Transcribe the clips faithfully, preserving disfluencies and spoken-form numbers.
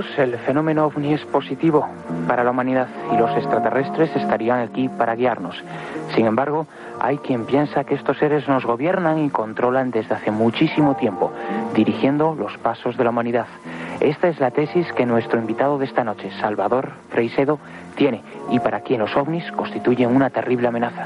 muchos, el fenómeno ovni es positivo para la humanidad y los extraterrestres estarían aquí para guiarnos. Sin embargo, hay quien piensa que estos seres nos gobiernan y controlan desde hace muchísimo tiempo, dirigiendo los pasos de la humanidad. Esta es la tesis que nuestro invitado de esta noche, Salvador Freixedo, tiene y para quien los ovnis constituyen una terrible amenaza.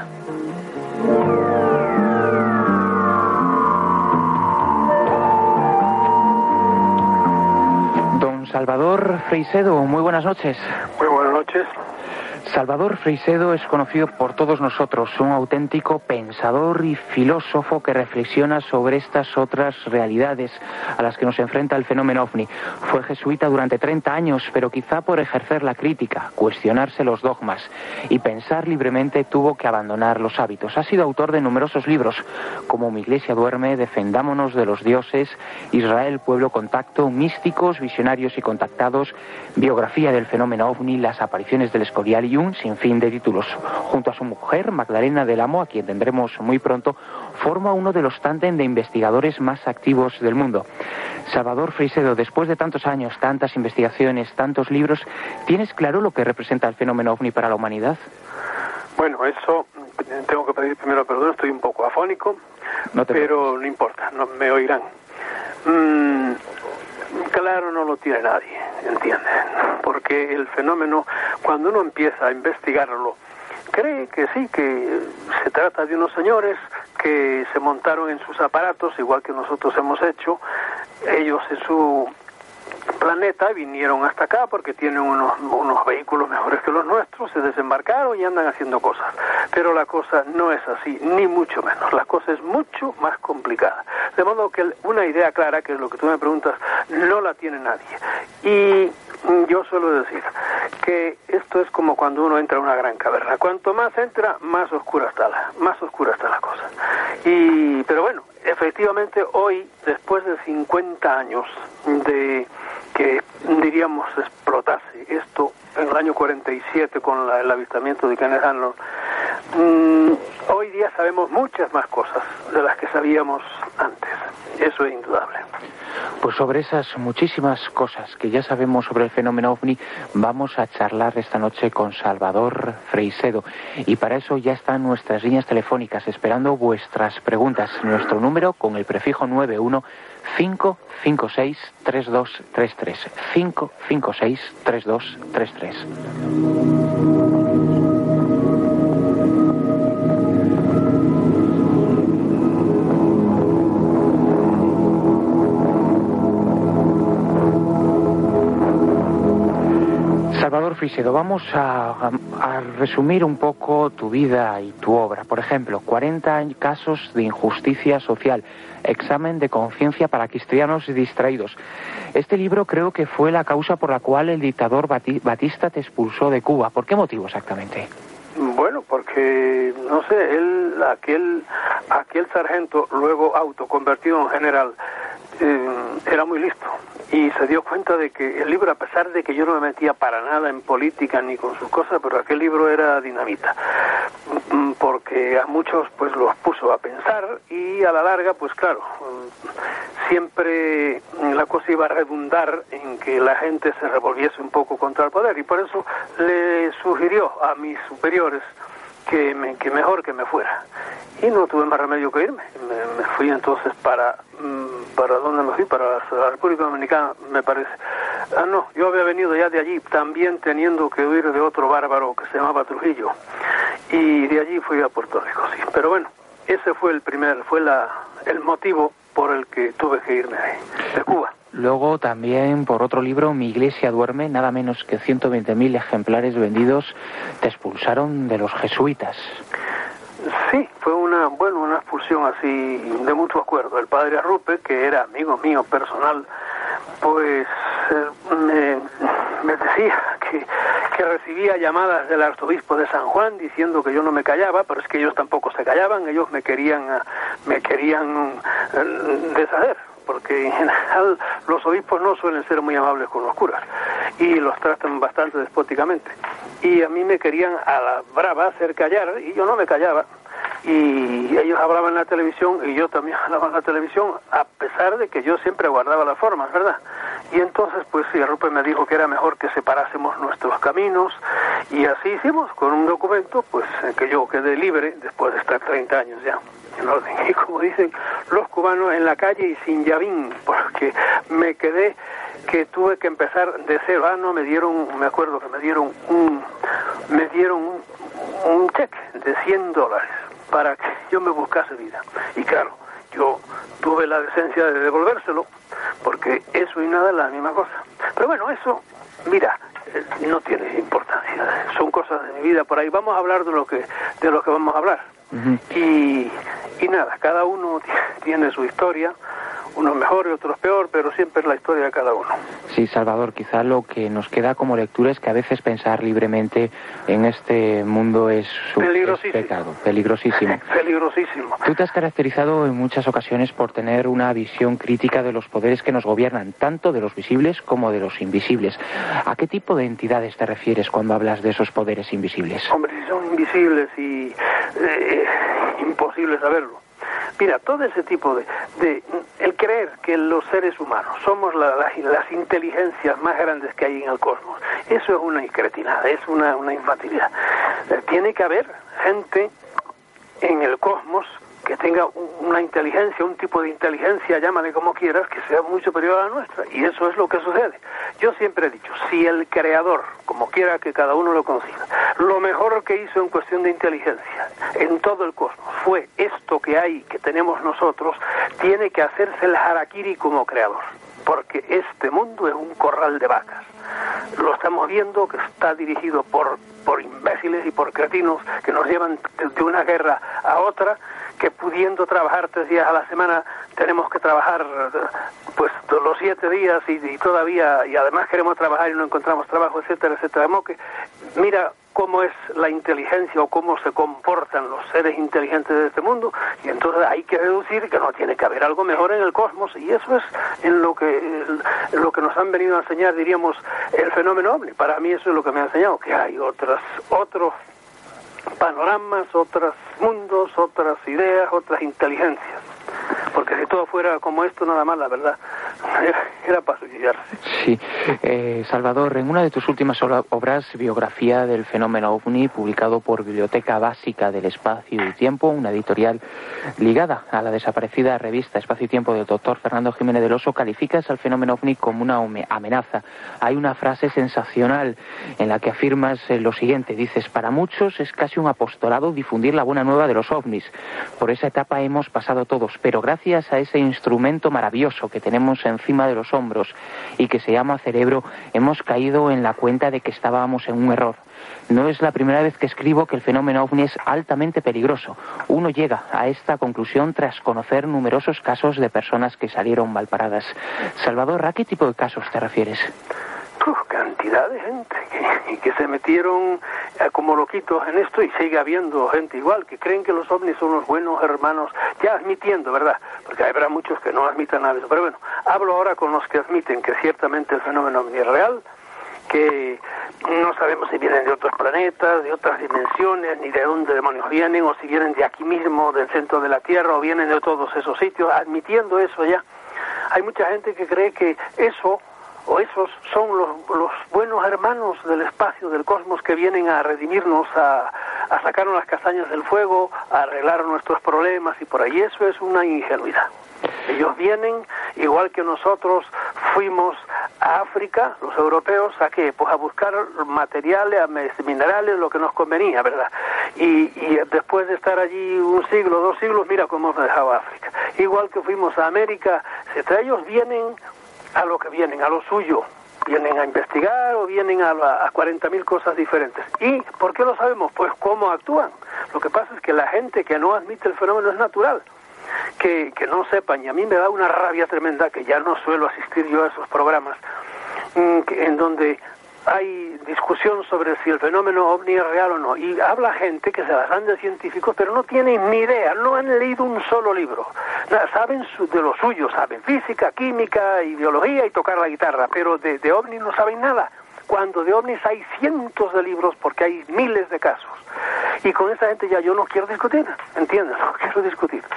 Don Salvador Freixedo, muy buenas noches. Muy buenas noches. Salvador Freixedo es conocido por todos nosotros, un auténtico pensador y filósofo que reflexiona sobre estas otras realidades a las que nos enfrenta el fenómeno ovni. Fue jesuita durante treinta años, pero quizá por ejercer la crítica, cuestionarse los dogmas y pensar libremente tuvo que abandonar los hábitos. Ha sido autor de numerosos libros, como Mi Iglesia duerme, Defendámonos de los dioses, Israel, pueblo contacto, Místicos, visionarios y contactados, Biografía del fenómeno ovni, Las apariciones del Escorial y un sinfín de títulos. Junto a su mujer, Magdalena del Amo, a quien tendremos muy pronto, forma uno de los tándem de investigadores más activos del mundo. Salvador Freixedo, después de tantos años, tantas investigaciones, tantos libros, ¿tienes claro lo que representa el fenómeno ovni para la humanidad? Bueno, eso tengo que pedir primero perdón, estoy un poco afónico, no pero preocupes. No importa, no me oirán. Mm, claro, no lo tiene nadie, ¿entiendes? Porque el fenómeno, cuando uno empieza a investigarlo, cree que sí, que se trata de unos señores que se montaron en sus aparatos, igual que nosotros hemos hecho, ellos en su planeta vinieron hasta acá porque tienen unos, unos vehículos mejores que los nuestros, se desembarcaron y andan haciendo cosas. Pero la cosa no es así, ni mucho menos. La cosa es mucho más complicada. De modo que una idea clara, que es lo que tú me preguntas, no la tiene nadie. Y yo suelo decir que esto es como cuando uno entra a una gran caverna. Cuanto más entra, más oscura está la, más oscura está la cosa. Y, pero bueno, efectivamente hoy, después de cincuenta años de que diríamos explotase esto en el año cuarenta y siete con la, el avistamiento de Kenneth Arnold, mmm, hoy día sabemos muchas más cosas de las que sabíamos antes. Eso es indudable. Pues sobre esas muchísimas cosas que ya sabemos sobre el fenómeno ovni, vamos a charlar esta noche con Salvador Freixedo. Y para eso ya están nuestras líneas telefónicas esperando vuestras preguntas. Nuestro número con el prefijo nueve uno cinco cinco seis tres dos tres tres. cinco cinco seis tres dos tres tres. Salvador Freixedo, vamos a, a, a resumir un poco tu vida y tu obra. Por ejemplo, cuarenta casos de injusticia social, examen de conciencia para cristianos distraídos. Este libro creo que fue la causa por la cual el dictador Batista te expulsó de Cuba. ¿Por qué motivo exactamente? Bueno, porque, no sé, él, aquel, aquel sargento, luego autoconvertido en general, eh, era muy listo. Y se dio cuenta de que el libro, a pesar de que yo no me metía para nada en política ni con sus cosas, pero aquel libro era dinamita, porque a muchos pues los puso a pensar y a la larga, pues claro, siempre la cosa iba a redundar en que la gente se revolviese un poco contra el poder, y por eso le sugirió a mis superiores que, me, que mejor que me fuera. Y no tuve más remedio que irme. Me, me fui entonces para... ¿Para dónde me fui? Para la República Dominicana, me parece. Ah, no, yo había venido ya de allí, también teniendo que huir de otro bárbaro que se llamaba Trujillo. Y de allí fui a Puerto Rico, sí. Pero bueno, ese fue el primer, fue la, el motivo por el que tuve que irme de, de Cuba. Luego también, por otro libro, Mi Iglesia duerme, nada menos que ciento veinte mil ejemplares vendidos, te expulsaron de los jesuitas. Sí, fue una, bueno, una expulsión así de mutuo acuerdo. El padre Arrupe, que era amigo mío personal, pues eh, me, me decía que, que recibía llamadas del arzobispo de San Juan diciendo que yo no me callaba, pero es que ellos tampoco se callaban, ellos me querían, me querían eh, deshacer, porque en general los obispos no suelen ser muy amables con los curas y los tratan bastante despóticamente. Y a mí me querían a la brava hacer callar y yo no me callaba. Y ellos hablaban en la televisión y yo también hablaba en la televisión, a pesar de que yo siempre guardaba las formas, ¿verdad? Y entonces, pues sí, Rupert me dijo que era mejor que separásemos nuestros caminos, y así hicimos, con un documento, pues, en que yo quedé libre, después de estar treinta años ya en orden, y como dicen los cubanos, en la calle y sin llavín, porque me quedé, que tuve que empezar de cero. Ah, no, me dieron, me acuerdo que me dieron un, me dieron un, un cheque de cien dólares para que yo me buscase vida, y claro, yo tuve la decencia de devolvérselo, porque eso y nada es la misma cosa. Pero bueno, eso, mira, eh, no tiene importancia, son cosas de mi vida por ahí. Vamos a hablar de lo que de lo que vamos a hablar. Uh-huh. y, y nada, cada uno tiene su historia, unos mejor y otros peor, pero siempre es la historia de cada uno. Sí, Salvador, quizá lo que nos queda como lectura es que a veces pensar libremente en este mundo es, su, peligrosísimo. es pecado, peligrosísimo. Peligrosísimo. Tú te has caracterizado en muchas ocasiones por tener una visión crítica de los poderes que nos gobiernan, tanto de los visibles como de los invisibles. ¿A qué tipo de entidades te refieres cuando hablas de esos poderes invisibles? Hombre, si son invisibles y eh, imposible saberlo. Mira, todo ese tipo de, de... El creer que los seres humanos somos la, la, las inteligencias más grandes que hay en el cosmos, eso es una incretinada, es una, una infantilidad. Tiene que haber gente en el cosmos que tenga una inteligencia, un tipo de inteligencia, llámale como quieras, que sea muy superior a la nuestra, y eso es lo que sucede. Yo siempre he dicho, si el creador, como quiera que cada uno lo consiga, lo mejor que hizo en cuestión de inteligencia en todo el cosmos fue esto que hay, que tenemos nosotros, tiene que hacerse el harakiri como creador, porque este mundo es un corral de vacas. Lo estamos viendo, que está dirigido por, por imbéciles y por cretinos que nos llevan de una guerra a otra, que pudiendo trabajar tres días a la semana tenemos que trabajar pues los siete días y, y todavía, y además queremos trabajar y no encontramos trabajo, etcétera, etcétera. Que mira cómo es la inteligencia o cómo se comportan los seres inteligentes de este mundo, y entonces hay que deducir que no tiene que haber algo mejor en el cosmos, y eso es en lo que en lo que nos han venido a enseñar, diríamos, el fenómeno ovni. Para mí eso es lo que me ha enseñado, que hay otras otros panoramas, otros mundos, otras ideas, otras inteligencias. Porque si todo fuera como esto, nada más, la verdad, era, era para suicidarse. Sí. Eh, Salvador, en una de tus últimas obras, Biografía del fenómeno ovni, publicado por Biblioteca Básica del Espacio y Tiempo, una editorial ligada a la desaparecida revista Espacio y Tiempo del doctor Fernando Jiménez del Oso, calificas al fenómeno ovni como una amenaza. Hay una frase sensacional en la que afirmas lo siguiente, dices, para muchos es casi un apostolado difundir la buena nueva de los ovnis. Por esa etapa hemos pasado todos, pero gracias a ese instrumento maravilloso que tenemos encima de los hombros y que se llama cerebro, hemos caído en la cuenta de que estábamos en un error. No es la primera vez que escribo que el fenómeno ovni es altamente peligroso. Uno llega a esta conclusión tras conocer numerosos casos de personas que salieron malparadas. Salvador, ¿a qué tipo de casos te refieres? Uf, cantidad de gente que, que se metieron eh, como loquitos en esto, y sigue habiendo gente igual que creen que los ovnis son los buenos hermanos, ya admitiendo, ¿verdad? Porque habrá muchos que no admitan nada de eso. Pero bueno, hablo ahora con los que admiten que ciertamente el fenómeno ovni es real, que no sabemos si vienen de otros planetas, de otras dimensiones, ni de dónde demonios vienen, o si vienen de aquí mismo, del centro de la Tierra, o vienen de todos esos sitios. Admitiendo eso ya, hay mucha gente que cree que eso o esos son los, los buenos hermanos del espacio, del cosmos, que vienen a redimirnos, a, a sacarnos las castañas del fuego, a arreglar nuestros problemas, y por ahí eso es una ingenuidad. Ellos vienen, igual que nosotros fuimos a África, los europeos, ¿a qué? Pues a buscar materiales, minerales, lo que nos convenía, ¿verdad? Y, y después de estar allí un siglo, dos siglos, mira cómo hemos dejado África. Igual que fuimos a América, etcétera. Ellos vienen a lo que vienen, a lo suyo. Vienen a investigar o vienen a, a cuarenta mil cosas diferentes. ¿Y por qué lo sabemos? Pues cómo actúan. Lo que pasa es que la gente que no admite el fenómeno es natural. Que, que no sepan, y a mí me da una rabia tremenda, que ya no suelo asistir yo a esos programas, mmm, que, en donde hay discusión sobre si el fenómeno ovni es real o no, y habla gente que se las dan de científicos, pero no tienen ni idea, no han leído un solo libro. Nada, saben su, de lo suyo, saben física, química y biología y tocar la guitarra, pero de, de ovni no saben nada, cuando de ovnis hay cientos de libros, porque hay miles de casos. Y con esa gente ya yo no quiero discutir, ¿entiendes? No quiero discutir.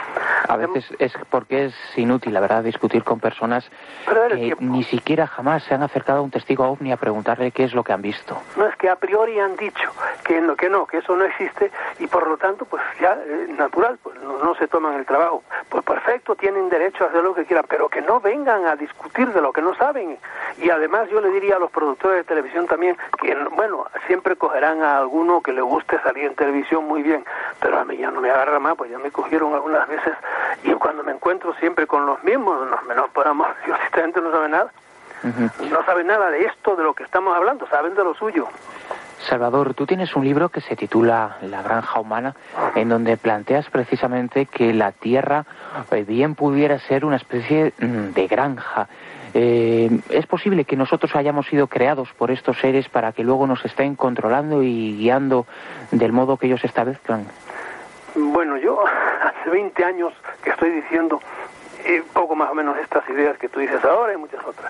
A veces es porque es inútil, la verdad, discutir con personas que ni siquiera jamás se han acercado a un testigo ovni a preguntarle qué es lo que han visto. No, es que a priori han dicho que no, que no, que eso no existe y por lo tanto, pues ya, eh, natural, pues no, no se toman el trabajo. Pues perfecto, tienen derecho a hacer lo que quieran, pero que no vengan a discutir de lo que no saben. Y además yo le diría a los productores de televisión también que, bueno, siempre cogerán a alguno que le guste salir en televisión muy bien, pero a mí ya no me agarra más, pues ya me cogieron algunas veces y cuando me encuentro siempre con los mismos, no, menos por amor, Dios, esta gente no sabe nada. Uh-huh. No saben nada de esto, de lo que estamos hablando, saben de lo suyo. Salvador, tú tienes un libro que se titula La granja humana, en donde planteas precisamente que la Tierra bien pudiera ser una especie de granja. Eh, ¿Es posible que nosotros hayamos sido creados por estos seres para que luego nos estén controlando y guiando del modo que ellos establezcan? Bueno, yo hace veinte años que estoy diciendo eh, poco más o menos estas ideas que tú dices ahora y muchas otras.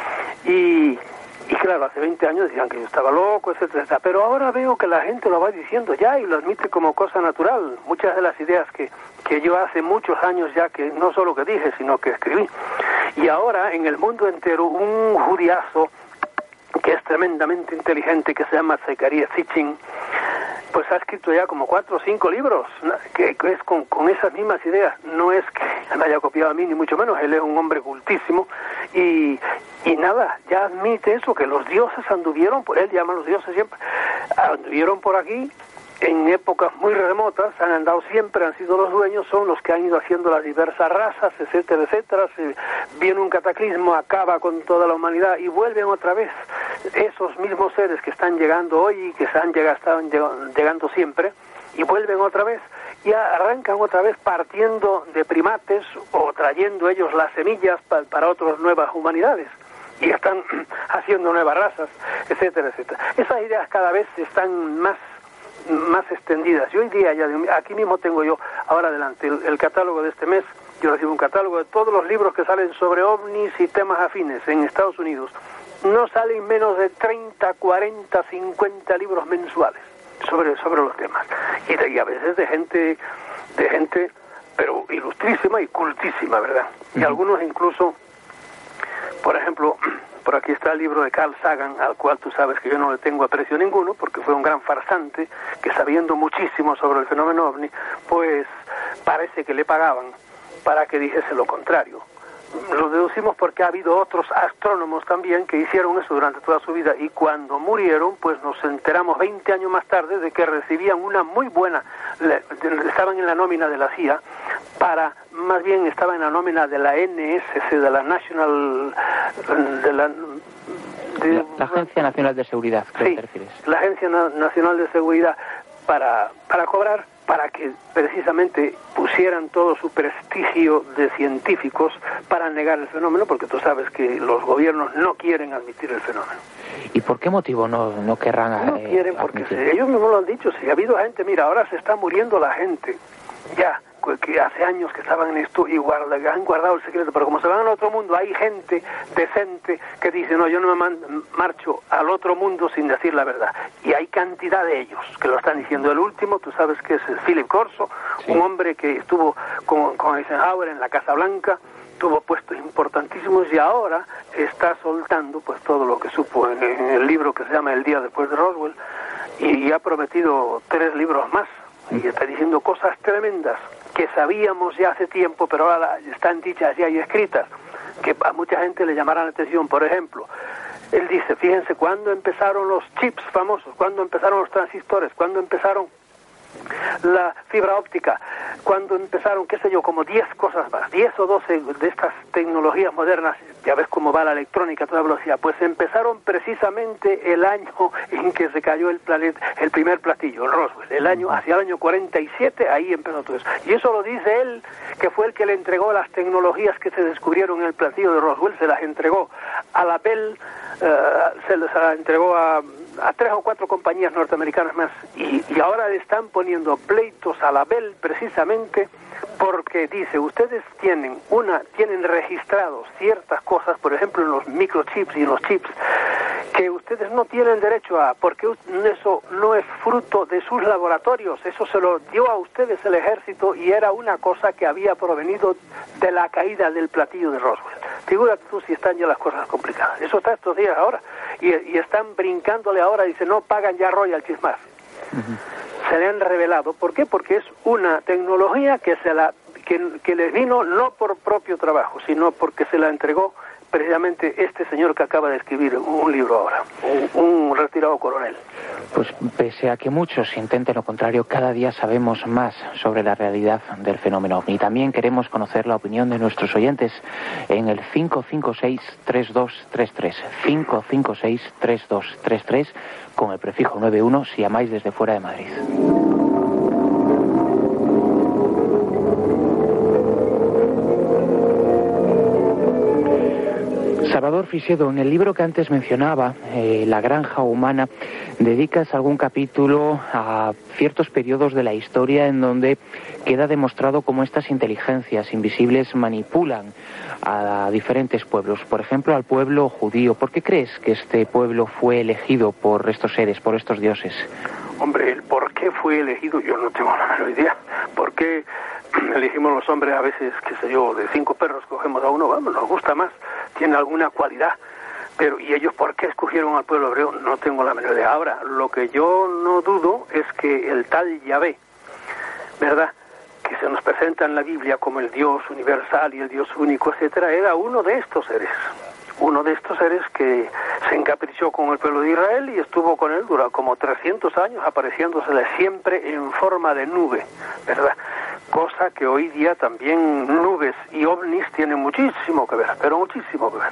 Y, y claro, hace veinte años decían que yo estaba loco, etcétera, etcétera. Pero ahora veo que la gente lo va diciendo ya y lo admite como cosa natural. Muchas de las ideas que, que yo hace muchos años ya, que no solo que dije, sino que escribí. Y ahora en el mundo entero un judiazo que es tremendamente inteligente, que se llama Zecarías Sitchin, pues ha escrito ya como cuatro o cinco libros, que, que es con, con esas mismas ideas. No es que me haya copiado a mí, ni mucho menos, él es un hombre cultísimo, y, y nada, ya admite eso, que los dioses anduvieron, por él llama a los dioses siempre, anduvieron por aquí, en épocas muy remotas, han andado siempre, han sido los dueños, son los que han ido haciendo las diversas razas, etcétera, etcétera. Se viene un cataclismo, acaba con toda la humanidad y vuelven otra vez esos mismos seres que están llegando hoy y que se han llegado, estaban llegando siempre, y vuelven otra vez y arrancan otra vez partiendo de primates o trayendo ellos las semillas pa, para otras nuevas humanidades. Y están haciendo nuevas razas, etcétera, etcétera. Esas ideas cada vez están más más extendidas. Y hoy día, ya aquí mismo tengo yo, ahora adelante, el, el catálogo de este mes. Yo recibo un catálogo de todos los libros que salen sobre ovnis y temas afines en Estados Unidos. No salen menos de treinta, cuarenta, cincuenta libros mensuales sobre, sobre los temas. Y, de, y a veces de gente, de gente, pero ilustrísima y cultísima, ¿verdad? Y algunos incluso, por ejemplo, por aquí está el libro de Carl Sagan, al cual tú sabes que yo no le tengo aprecio ninguno, porque fue un gran farsante, que sabiendo muchísimo sobre el fenómeno ovni, pues parece que le pagaban para que dijese lo contrario. Lo deducimos porque ha habido otros astrónomos también que hicieron eso durante toda su vida, y cuando murieron, pues nos enteramos veinte años más tarde de que recibían una muy buena, estaban en la nómina de la C I A, para, más bien estaban en la nómina de la N S C, de la National, de la... De, la, la Agencia Nacional de Seguridad, ¿qué sí, te refieres? La Agencia Nacional de Seguridad, para, para cobrar, para que precisamente pusieran todo su prestigio de científicos para negar el fenómeno, porque tú sabes que los gobiernos no quieren admitir el fenómeno. ¿Y por qué motivo no, no querrán No eh, quieren, porque se, ellos mismos lo han dicho, si ha habido gente, mira, ahora se está muriendo la gente, ya, que hace años que estaban en esto y guarda, han guardado el secreto, pero como se van al otro mundo, hay gente decente que dice, no, yo no me man, marcho al otro mundo sin decir la verdad. Y hay cantidad de ellos que lo están diciendo. El último, tú sabes que es Philip Corso, sí, un hombre que estuvo con, con Eisenhower en la Casa Blanca, tuvo puestos importantísimos y ahora está soltando pues todo lo que supo en, en el libro que se llama El día después de Roswell, y, y ha prometido tres libros más, y está diciendo cosas tremendas que sabíamos ya hace tiempo, pero ahora están dichas ya y escritas, que a mucha gente le llamará la atención. Por ejemplo, él dice, fíjense, cuando empezaron los chips famosos, cuando empezaron los transistores, cuando empezaron la fibra óptica, cuando empezaron, qué sé yo, como diez cosas más, diez o doce de estas tecnologías modernas, ya ves cómo va la electrónica a toda velocidad, pues empezaron precisamente el año en que se cayó el planeta, el primer platillo, el Roswell, el año, hacia el año cuarenta y siete, ahí empezó todo eso. Y eso lo dice él, que fue el que le entregó las tecnologías que se descubrieron en el platillo de Roswell, se las entregó a la Bell, uh, se las entregó a a tres o cuatro compañías norteamericanas más, y, y ahora le están poniendo pleitos a la Bell precisamente porque dice, ustedes tienen una tienen registrados ciertas cosas, por ejemplo en los microchips y en los chips, que ustedes no tienen derecho a, porque eso no es fruto de sus laboratorios, eso se lo dio a ustedes el ejército y era una cosa que había provenido de la caída del platillo de Roswell. Figúrate tú si están ya las cosas complicadas. Eso está estos días ahora, y, y están brincándole ahora, dice, no pagan ya royalties más. Uh-huh. Se le han revelado, ¿por qué? Porque es una tecnología que, se la, que, que les vino no por propio trabajo, sino porque se la entregó precisamente este señor que acaba de escribir un libro ahora, un, un retirado coronel. Pues pese a que muchos intenten lo contrario, cada día sabemos más sobre la realidad del fenómeno OVNI. También queremos conocer la opinión de nuestros oyentes en el cinco cinco seis, tres dos tres tres, cinco cinco seis, tres dos tres tres, con el prefijo nueve uno si llamáis desde fuera de Madrid. Salvador Freixedo, en el libro que antes mencionaba, eh, La granja humana, dedicas algún capítulo a ciertos periodos de la historia en donde queda demostrado cómo estas inteligencias invisibles manipulan a diferentes pueblos. Por ejemplo, al pueblo judío. ¿Por qué crees que este pueblo fue elegido por estos seres, por estos dioses? Hombre, el por qué fue elegido yo no tengo la menor idea. ¿Por qué elegimos los hombres a veces, qué sé yo, de cinco perros cogemos a uno? Vamos, nos gusta más, tiene alguna cualidad. Pero, ¿y ellos por qué escogieron al pueblo hebreo? No tengo la menor idea. Ahora, lo que yo no dudo es que el tal Yahvé, ¿verdad?, que se nos presenta en la Biblia como el Dios universal y el Dios único, etcétera, era uno de estos seres. Uno de estos seres que se encaprichó con el pueblo de Israel y estuvo con él durante como trescientos años, apareciéndosele siempre en forma de nube, ¿verdad? Cosa que hoy día también nubes y ovnis tienen muchísimo que ver, pero muchísimo que ver.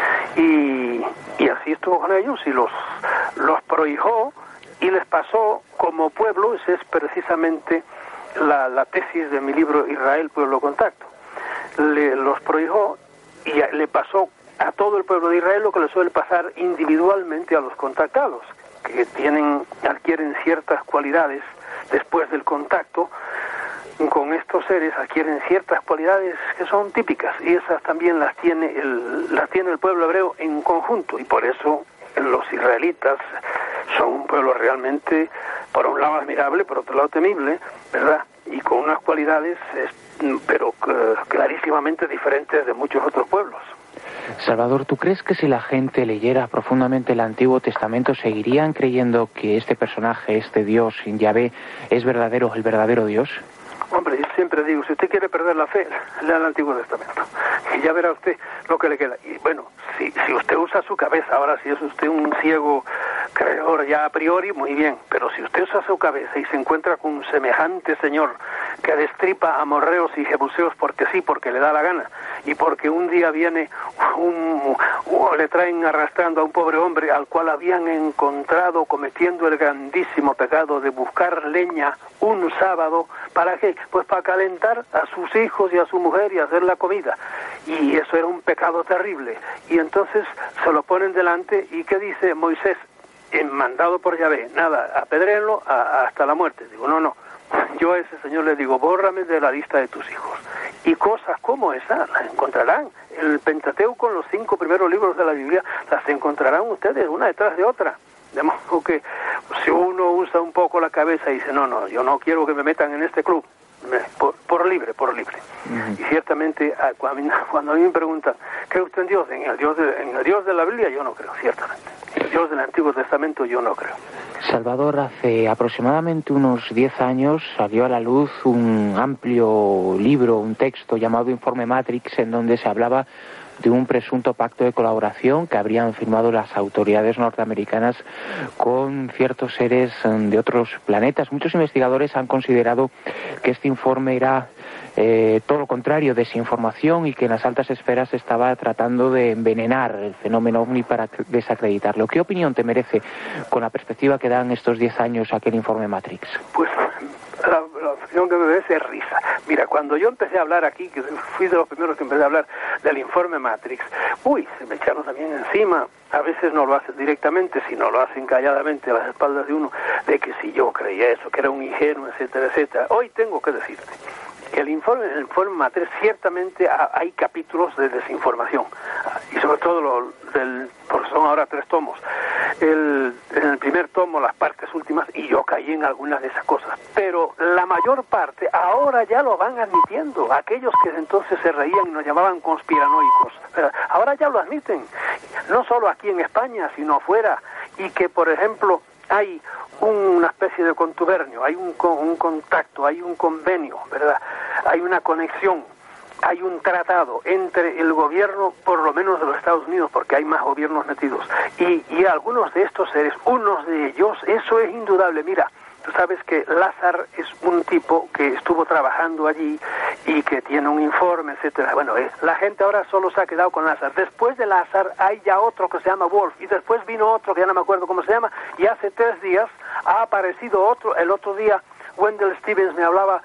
Y, y así estuvo con ellos y los, los prohijó y les pasó como pueblo. Esa es precisamente la, la tesis de mi libro Israel, Pueblo Contacto. Le, los prohijó y le pasó a todo el pueblo de Israel lo que le suele pasar individualmente a los contactados, que tienen, adquieren ciertas cualidades después del contacto con estos seres, adquieren ciertas cualidades que son típicas, y esas también las tiene el, las tiene el pueblo hebreo en conjunto, y por eso los israelitas son un pueblo realmente, por un lado admirable, por otro lado temible, ¿verdad?, y con unas cualidades, pero clarísimamente diferentes de muchos otros pueblos. Salvador, ¿tú crees que si la gente leyera profundamente el Antiguo Testamento seguirían creyendo que este personaje, este Dios, Yahvé, es verdadero, el verdadero Dios? Hombre, yo siempre digo, si usted quiere perder la fe, lea el Antiguo Testamento y ya verá usted lo que le queda. Y bueno, si, si usted usa su cabeza, ahora si es usted un ciego creedor ya a priori, muy bien, pero si usted usa su cabeza y se encuentra con un semejante señor que destripa amorreos y jebuseos porque sí, porque le da la gana, y porque un día viene un, un, le traen arrastrando a un pobre hombre al cual habían encontrado cometiendo el grandísimo pecado de buscar leña un sábado, ¿para qué? Pues para calentar a sus hijos y a su mujer y hacer la comida, y eso era un pecado terrible, y entonces se lo ponen delante, y ¿qué dice Moisés? En mandado por Yahvé, nada, apedréenlo a, hasta la muerte. Digo, no, no, yo a ese señor le digo, bórrame de la lista de tus hijos. Y cosas como esas las encontrarán. El Pentateuco, los cinco primeros libros de la Biblia, las encontrarán ustedes una detrás de otra. De modo que si uno usa un poco la cabeza y dice, no, no, yo no quiero que me metan en este club, por, por libre, por libre. Uh-huh. Y ciertamente, cuando, cuando a mí me preguntan, ¿cree usted en Dios? En el Dios de, en el Dios de la Biblia yo no creo, ciertamente. El Dios del Antiguo Testamento yo no creo. Salvador, hace aproximadamente unos diez años salió a la luz un amplio libro, un texto llamado Informe Matrix, en donde se hablaba de un presunto pacto de colaboración que habrían firmado las autoridades norteamericanas con ciertos seres de otros planetas. Muchos investigadores han considerado que este informe era eh, todo lo contrario, desinformación, y que en las altas esferas se estaba tratando de envenenar el fenómeno OVNI para desacreditarlo. ¿Qué opinión te merece, con la perspectiva que dan estos diez años, aquel informe Matrix? Pues la, la opinión que me merece es risa. Mira, cuando yo empecé a hablar aquí, que fui de los primeros que empecé a hablar del informe Matrix, uy, se me echaron también encima. A veces no lo hacen directamente, sino lo hacen calladamente a las espaldas de uno, de que si yo creía eso, que era un ingenuo, etcétera, etcétera. Hoy tengo que decirte que el informe, el informe Matrix, ciertamente hay capítulos de desinformación, y sobre todo lo del, por son ahora tres tomos. El, en el primer tomo, las partes últimas, y yo caí en algunas de esas cosas. Pero la mayor parte, ahora ya lo van admitiendo. Aquellos que entonces se reían y nos llamaban conspiranoicos, ahora ya lo admiten. No solo aquí en España, sino afuera. Y que, por ejemplo, hay una especie de contubernio, hay un, un contacto, hay un convenio, ¿verdad? Hay una conexión, hay un tratado entre el gobierno, por lo menos de los Estados Unidos, porque hay más gobiernos metidos, y, y algunos de estos seres, unos de ellos, eso es indudable. Mira, tú sabes que Lázaro es un tipo que estuvo trabajando allí y que tiene un informe, etcétera. Bueno, eh, la gente ahora solo se ha quedado con Lázaro. Después de Lázaro hay ya otro que se llama Wolf, y después vino otro que ya no me acuerdo cómo se llama, y hace tres días ha aparecido otro. El otro día Wendell Stevens me hablaba,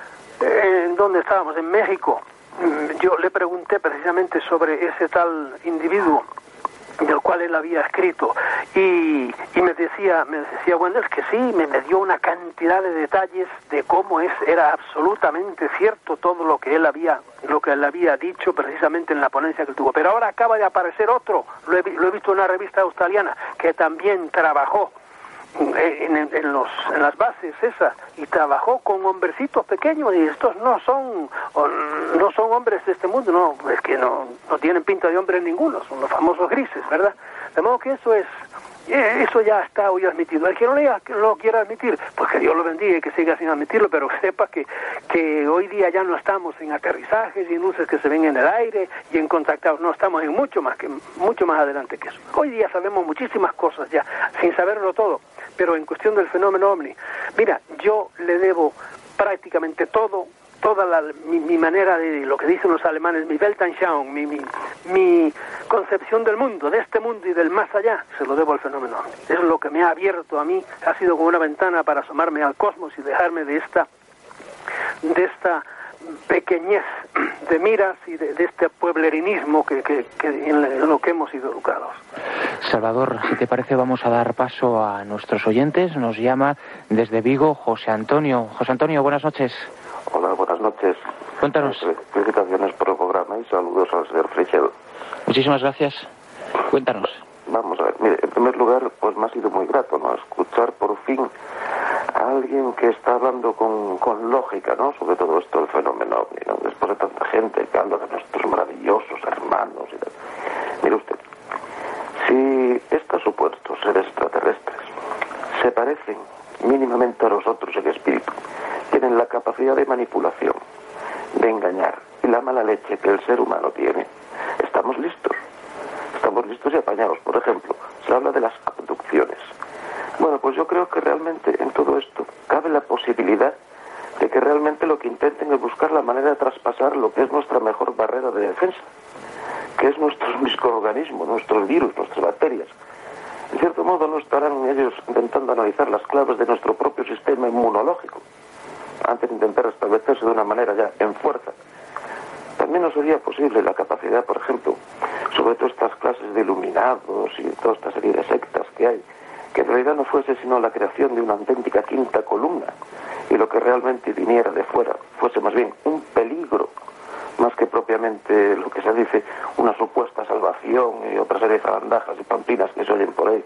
eh, ¿en dónde estábamos? En México. Yo le pregunté precisamente sobre ese tal individuo del cual él había escrito, y, y me decía me decía Wendell que sí, me, me dio una cantidad de detalles de cómo es era absolutamente cierto todo lo que él había lo que él había dicho precisamente en la ponencia que tuvo. Pero ahora acaba de aparecer otro, lo he, lo he visto en una revista australiana, que también trabajó En, en, en, los, en las bases esas, y trabajó con hombrecitos pequeños, y estos no son no son hombres de este mundo, no, es que no, no tienen pinta de hombres ninguno, son los famosos grises, ¿verdad? De modo que eso es eso ya está hoy admitido. El que no, lea, que no lo quiera admitir, pues que Dios lo bendiga y que siga sin admitirlo, pero sepa que, que hoy día ya no estamos en aterrizajes y en luces que se ven en el aire y en contactados, no, estamos en mucho más que mucho más adelante que eso. Hoy día sabemos muchísimas cosas ya, sin saberlo todo, pero en cuestión del fenómeno ovni, mira, yo le debo prácticamente todo, toda la, mi, mi manera de lo que dicen los alemanes, mi Weltanschauung, mi, mi, mi concepción del mundo, de este mundo y del más allá, se lo debo al fenómeno ovni. Es lo que me ha abierto a mí, ha sido como una ventana para asomarme al cosmos y dejarme de esta, de esta pequeñez de miras y de, de este pueblerinismo que, que, que en lo que hemos sido educados. Salvador, si te parece vamos a dar paso a nuestros oyentes. Nos llama desde Vigo José Antonio. José Antonio, buenas noches. Hola, buenas noches. Cuéntanos. Felicitaciones por el programa y saludos al señor Freixedo. Muchísimas gracias. Cuéntanos. Vamos a ver, mire, en primer lugar, pues me ha sido muy grato, ¿no?, escuchar por fin a alguien que está hablando con, con lógica, ¿no?, sobre todo esto del fenómeno ovni, ¿no?, después de tanta gente que habla de nuestros maravillosos hermanos y tal. Mire usted, si estos supuestos seres extraterrestres se parecen mínimamente a nosotros en espíritu, tienen la capacidad de manipulación, de engañar y la mala leche que el ser humano tiene, estamos listos. Estamos listos y apañados. Por ejemplo, se habla de las abducciones. Bueno, pues yo creo que realmente en todo esto cabe la posibilidad de que realmente lo que intenten es buscar la manera de traspasar lo que es nuestra mejor barrera de defensa, que es nuestro microorganismo, nuestros virus, nuestras bacterias. En cierto modo no estarán ellos intentando analizar las claves de nuestro propio sistema inmunológico antes de intentar establecerse de una manera ya en fuerza. También no sería posible la capacidad, por ejemplo, sobre todo estas clases de iluminados y toda esta serie de sectas que hay, que en realidad no fuese sino la creación de una auténtica quinta columna, y lo que realmente viniera de fuera fuese más bien un peligro, más que propiamente lo que se dice una supuesta salvación y otra serie de zarandajas y pampinas que se oyen por ahí.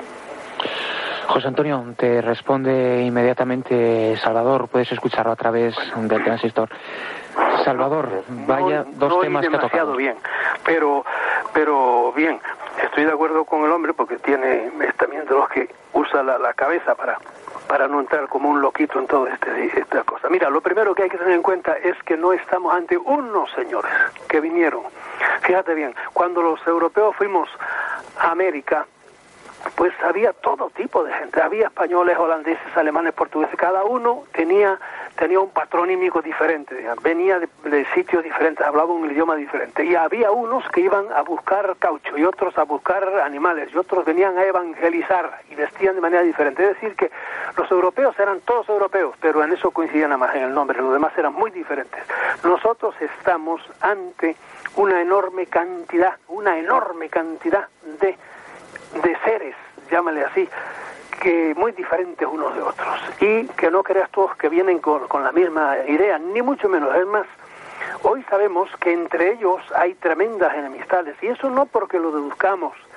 José Antonio, te responde inmediatamente Salvador, puedes escucharlo a través del transistor. Salvador, vaya no, dos no temas que ha tocado. demasiado bien, pero, pero bien, estoy de acuerdo con el hombre porque tiene, es también de los que usa la, la cabeza para, para no entrar como un loquito en toda este, esta cosa. Mira, lo primero que hay que tener en cuenta es que no estamos ante unos señores que vinieron. Fíjate bien, cuando los europeos fuimos a América, pues había todo tipo de gente, había españoles, holandeses, alemanes, portugueses, cada uno tenía tenía un patronímico diferente, digamos. Venía de, de sitios diferentes, hablaba un idioma diferente, y había unos que iban a buscar caucho, y otros a buscar animales, y otros venían a evangelizar, y vestían de manera diferente. Es decir, que los europeos eran todos europeos, pero en eso coincidían nada más en el nombre, los demás eran muy diferentes. Nosotros estamos ante una enorme cantidad, una enorme cantidad de de seres, llámale así, que muy diferentes unos de otros, y que no creas todos que vienen con, con la misma idea, ni mucho menos. Es más, hoy sabemos que entre ellos hay tremendas enemistades, y eso no porque lo deduzcamos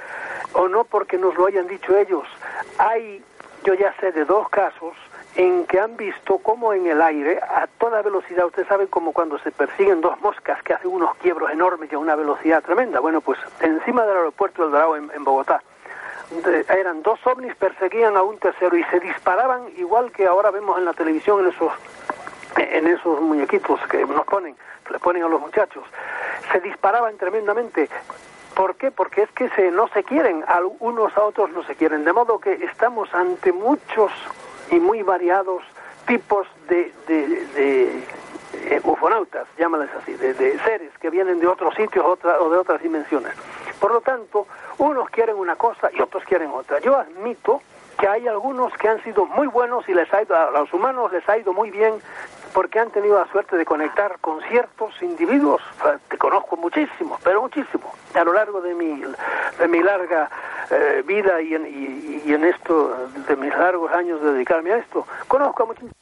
o no porque nos lo hayan dicho ellos. Hay, yo ya sé de dos casos en que han visto cómo en el aire, a toda velocidad, usted sabe como cuando se persiguen dos moscas que hacen unos quiebros enormes y a una velocidad tremenda. Bueno, pues encima del aeropuerto del Dorado en, en Bogotá, de, eran dos ovnis, perseguían a un tercero y se disparaban igual que ahora vemos en la televisión en esos, en esos muñequitos que nos ponen, que le ponen a los muchachos. Se disparaban tremendamente. ¿Por qué? Porque es que se, no se quieren, a unos a otros no se quieren, de modo que estamos ante muchos y muy variados tipos de, de, de eh, ufonautas, llámales así, de, de seres que vienen de otros sitios otra, o de otras dimensiones. Por lo tanto, unos quieren una cosa y otros quieren otra. Yo admito que hay algunos que han sido muy buenos y les ha ido, a los humanos les ha ido muy bien porque han tenido la suerte de conectar con ciertos individuos. Te conozco muchísimos, pero muchísimos, a lo largo de mi, de mi larga eh, vida y en, y, y en esto, de mis largos años de dedicarme a esto. Conozco a muchísimos.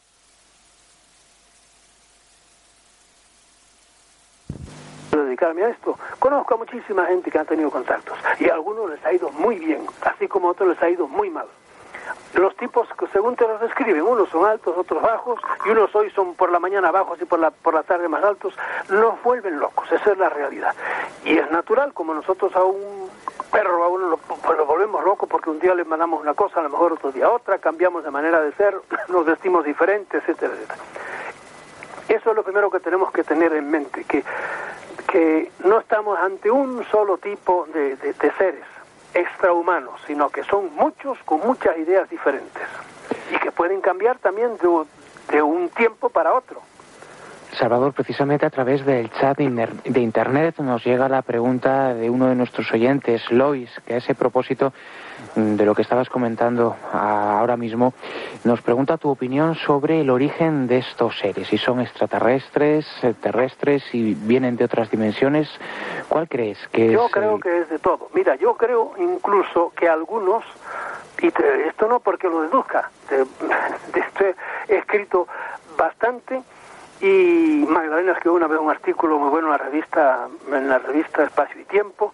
dedicarme a esto, conozco a muchísima gente que ha tenido contactos y a algunos les ha ido muy bien, así como a otros les ha ido muy mal. Los tipos que según te los describen, unos son altos, otros bajos, y unos hoy son por la mañana bajos y por la por la tarde más altos, nos vuelven locos, esa es la realidad. Y es natural, como nosotros a un perro, a uno lo, pues lo volvemos loco porque un día le mandamos una cosa, a lo mejor otro día otra, cambiamos de manera de ser, nos vestimos diferentes, etcétera, etcétera. Eso es lo primero que tenemos que tener en mente, que, que no estamos ante un solo tipo de, de, de seres extrahumanos, sino que son muchos con muchas ideas diferentes y que pueden cambiar también de, de un tiempo para otro. Salvador, precisamente a través del chat de internet nos llega la pregunta de uno de nuestros oyentes, Lois, que a ese propósito de lo que estabas comentando ahora mismo, nos pregunta tu opinión sobre el origen de estos seres, si son extraterrestres, terrestres, si vienen de otras dimensiones. ¿Cuál crees que yo es? Yo creo el... que es de todo. Mira, yo creo incluso que algunos, y te, esto no porque lo deduzca, de, de esto he escrito bastante. Y Magdalena escribió una vez un artículo muy bueno en la revista, en la revista Espacio y Tiempo.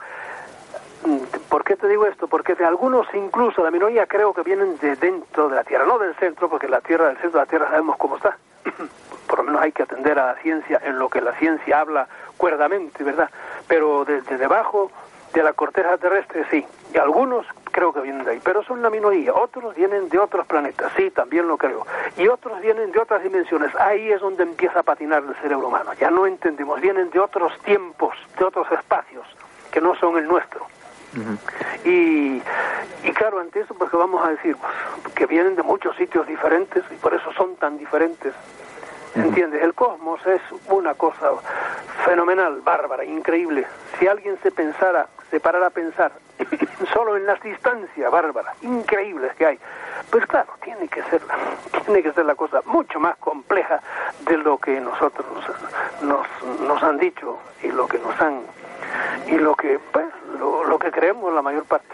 ¿Por qué te digo esto? Porque de algunos, incluso la minoría, creo que vienen de dentro de la Tierra, no del centro, porque la Tierra, del centro de la Tierra sabemos cómo está. Por lo menos hay que atender a la ciencia en lo que la ciencia habla cuerdamente, ¿verdad? Pero de, de debajo de la corteza terrestre, sí. Y algunos creo que vienen de ahí, pero son la minoría. Otros vienen de otros planetas, sí, también lo creo. Y otros vienen de otras dimensiones. Ahí es donde empieza a patinar el cerebro humano. Ya no entendemos. Vienen de otros tiempos, de otros espacios, que no son el nuestro. Uh-huh. Y, y claro, ante eso, pues que vamos a decir pues, que vienen de muchos sitios diferentes y por eso son tan diferentes. ¿Entiendes? El cosmos es una cosa fenomenal, bárbara, increíble. Si alguien se pensara, se parara a pensar solo en las distancias bárbaras, increíbles que hay, pues claro, tiene que ser, tiene que ser la cosa mucho más compleja de lo que nosotros nos, nos, nos han dicho y lo que nos han, y lo que, pues, lo, lo que creemos la mayor parte.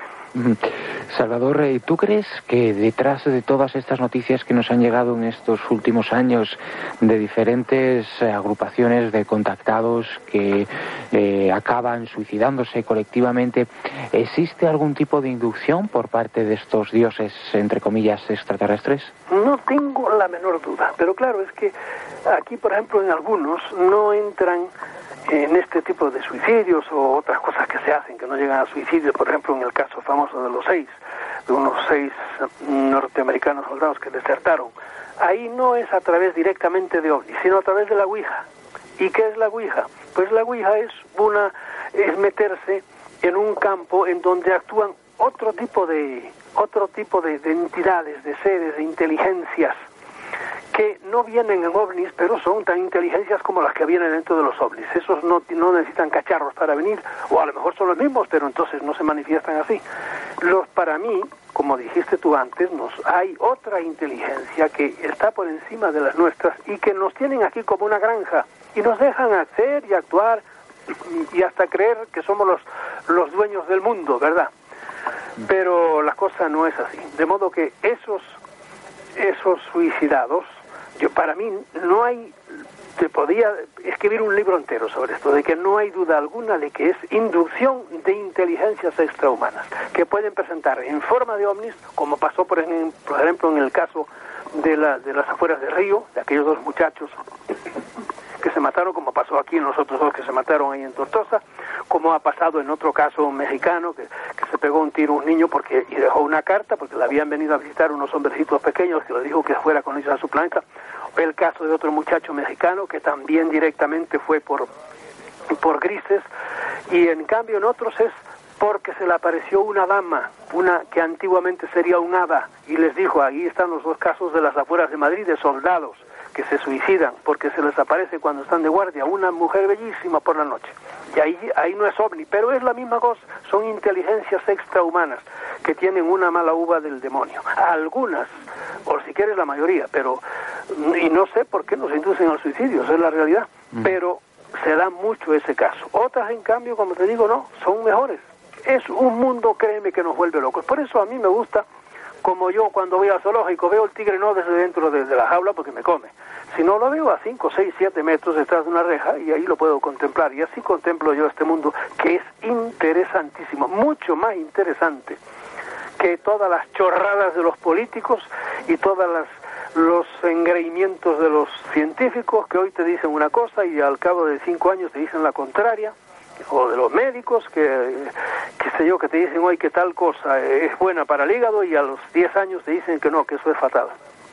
Salvador, ¿tú crees que detrás de todas estas noticias que nos han llegado en estos últimos años de diferentes agrupaciones de contactados que eh, acaban suicidándose colectivamente, existe algún tipo de inducción por parte de estos dioses, entre comillas, extraterrestres? No tengo la menor duda, pero claro, es que aquí, por ejemplo, en algunos no entran en este tipo de suicidios o otras cosas que se hacen que no llegan a suicidio, por ejemplo en el caso famoso de los seis, de unos seis norteamericanos soldados que desertaron. Ahí no es a través directamente de ovnis, sino a través de la Ouija. ¿Y qué es la Ouija? Pues la Ouija es una es meterse en un campo en donde actúan otro tipo de otro tipo de, de entidades, de seres, de inteligencias que no vienen en ovnis, pero son tan inteligencias como las que vienen dentro de los ovnis. Esos no, no necesitan cacharros para venir, o a lo mejor son los mismos, pero entonces no se manifiestan así. Los, para mí, como dijiste tú antes, nos, hay otra inteligencia que está por encima de las nuestras y que nos tienen aquí como una granja y nos dejan hacer y actuar y hasta creer que somos los, los dueños del mundo, ¿verdad? Pero la cosa no es así. De modo que esos, esos suicidados, yo, para mí no hay te podía escribir un libro entero sobre esto, de que no hay duda alguna de que es inducción de inteligencias extrahumanas, que pueden presentar en forma de ovnis, como pasó por ejemplo, por ejemplo en el caso de, la, de las afueras de Río, de aquellos dos muchachos que se mataron, como pasó aquí en los otros dos que se mataron ahí en Tortosa, como ha pasado en otro caso mexicano, que, que se pegó un tiro a un niño porque y dejó una carta, porque le habían venido a visitar unos hombrecitos pequeños que le dijo que fuera con ellos a su planeta. El caso de otro muchacho mexicano que también directamente fue por, por grises, y en cambio en otros es porque se le apareció una dama, una que antiguamente sería un hada, y les dijo, ahí están los dos casos de las afueras de Madrid, de soldados que se suicidan porque se les aparece cuando están de guardia una mujer bellísima por la noche, y ahí, ahí no es ovni, pero es la misma cosa, son inteligencias extrahumanas que tienen una mala uva del demonio, algunas, o si quieres la mayoría, pero, y no sé por qué nos inducen al suicidio, esa es la realidad, mm. pero se da mucho ese caso. Otras en cambio, como te digo, no, son mejores. Es un mundo, créeme, que nos vuelve locos. Por eso a mí me gusta, como yo cuando voy al zoológico veo el tigre no desde dentro de, de la jaula porque me come, sino lo veo a cinco, seis, siete metros detrás de una reja y ahí lo puedo contemplar, y así contemplo yo este mundo que es interesantísimo, mucho más interesante que todas las chorradas de los políticos y todas las los engreimientos de los científicos que hoy te dicen una cosa y al cabo de cinco años te dicen la contraria, o de los médicos que, que sé yo, que te dicen hoy que tal cosa es buena para el hígado y a los diez años te dicen que no, que eso es fatal.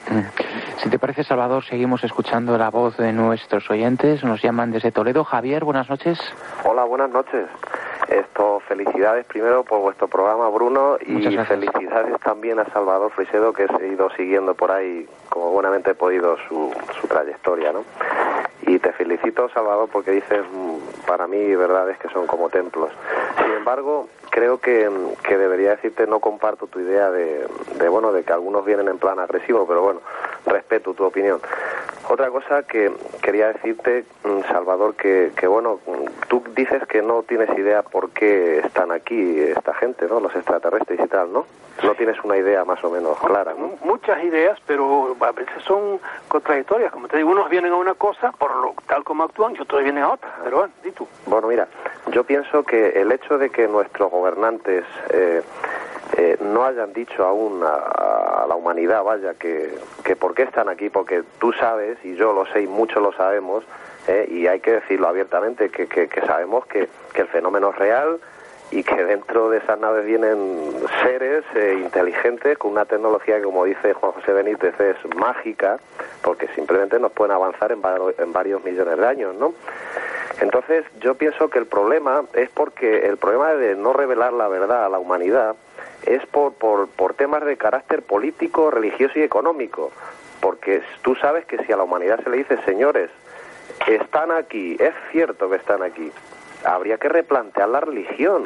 Si te parece, Salvador, seguimos escuchando la voz de nuestros oyentes. Nos llaman desde Toledo. Javier, buenas noches. Hola, buenas noches. Esto, felicidades primero por vuestro programa, Bruno, y felicidades también a Salvador Freixedo, que he ido siguiendo por ahí, como buenamente he podido, su, su trayectoria, ¿no? Y te felicito, Salvador, porque dices, para mí, verdades que son como templos. Sin embargo, creo que, que debería decirte, no comparto tu idea de, de, bueno, de que algunos vienen en plan agresivo, pero bueno, respeto tu opinión. Otra cosa que quería decirte, Salvador, que, que bueno, tú dices que no tienes idea por qué están aquí esta gente, ¿no? Los extraterrestres y tal, ¿no? No tienes una idea más o menos clara, ¿no? Muchas ideas, pero a veces son contradictorias. Como te digo, unos vienen a una cosa por lo tal como actúan y otros vienen a otra. Pero bueno, di tú. Bueno, mira, yo pienso que el hecho de que nuestros gobernantes eh, eh, no hayan dicho aún a, a la humanidad, vaya, que, que por qué están aquí, porque tú sabes, y yo lo sé y muchos lo sabemos, eh, y hay que decirlo abiertamente, que, que, que sabemos que, que el fenómeno es real, y que dentro de esas naves vienen seres eh, inteligentes con una tecnología que, como dice Juan José Benítez, es mágica, porque simplemente nos pueden avanzar en, var en varios millones de años, ¿no? Entonces yo pienso que el problema es porque el problema de no revelar la verdad a la humanidad es por, por, por temas de carácter político, religioso y económico, porque tú sabes que si a la humanidad se le dice, señores, están aquí, es cierto que están aquí, habría que replantear la religión,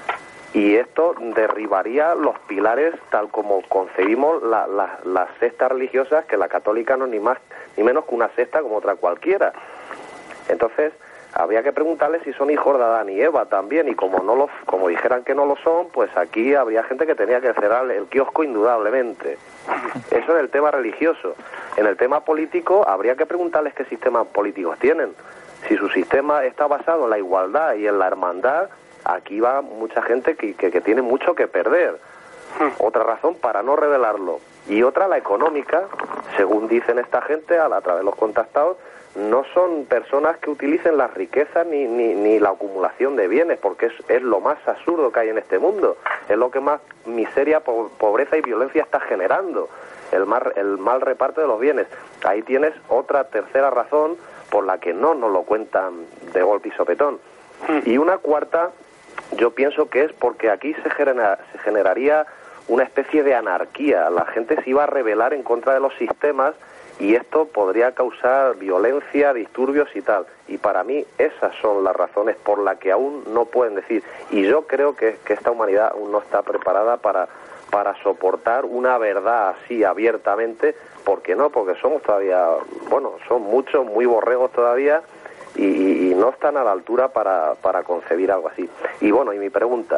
y esto derribaría los pilares tal como concebimos la, la, las sectas religiosas, que la católica no es ni más ni menos que una secta como otra cualquiera. Entonces habría que preguntarles si son hijos de Adán y Eva también, y como no los, como dijeran que no lo son, pues aquí habría gente que tenía que cerrar el kiosco indudablemente. Eso en el tema religioso. En el tema político habría que preguntarles qué sistemas políticos tienen. Si su sistema está basado en la igualdad y en la hermandad, aquí va mucha gente que, que, que tiene mucho que perder. Otra razón para no revelarlo. Y otra, la económica, según dicen esta gente, a, a través de los contactados, no son personas que utilicen las riquezas ni, ni, ni la acumulación de bienes, porque es, es lo más absurdo que hay en este mundo. Es lo que más miseria, po pobreza y violencia está generando, el mal, el mal reparto de los bienes. Ahí tienes otra tercera razón por la que no nos lo cuentan de golpe y sopetón. Y una cuarta, yo pienso que es porque aquí se, genera, se generaría una especie de anarquía. La gente se iba a rebelar en contra de los sistemas y esto podría causar violencia, disturbios y tal. Y para mí esas son las razones por las que aún no pueden decir. Y yo creo que, que esta humanidad aún no está preparada para, para soportar una verdad así abiertamente. ¿Por qué no? Porque somos todavía, bueno, son muchos, muy borregos todavía, y, y no están a la altura para, para concebir algo así. Y bueno, y mi pregunta,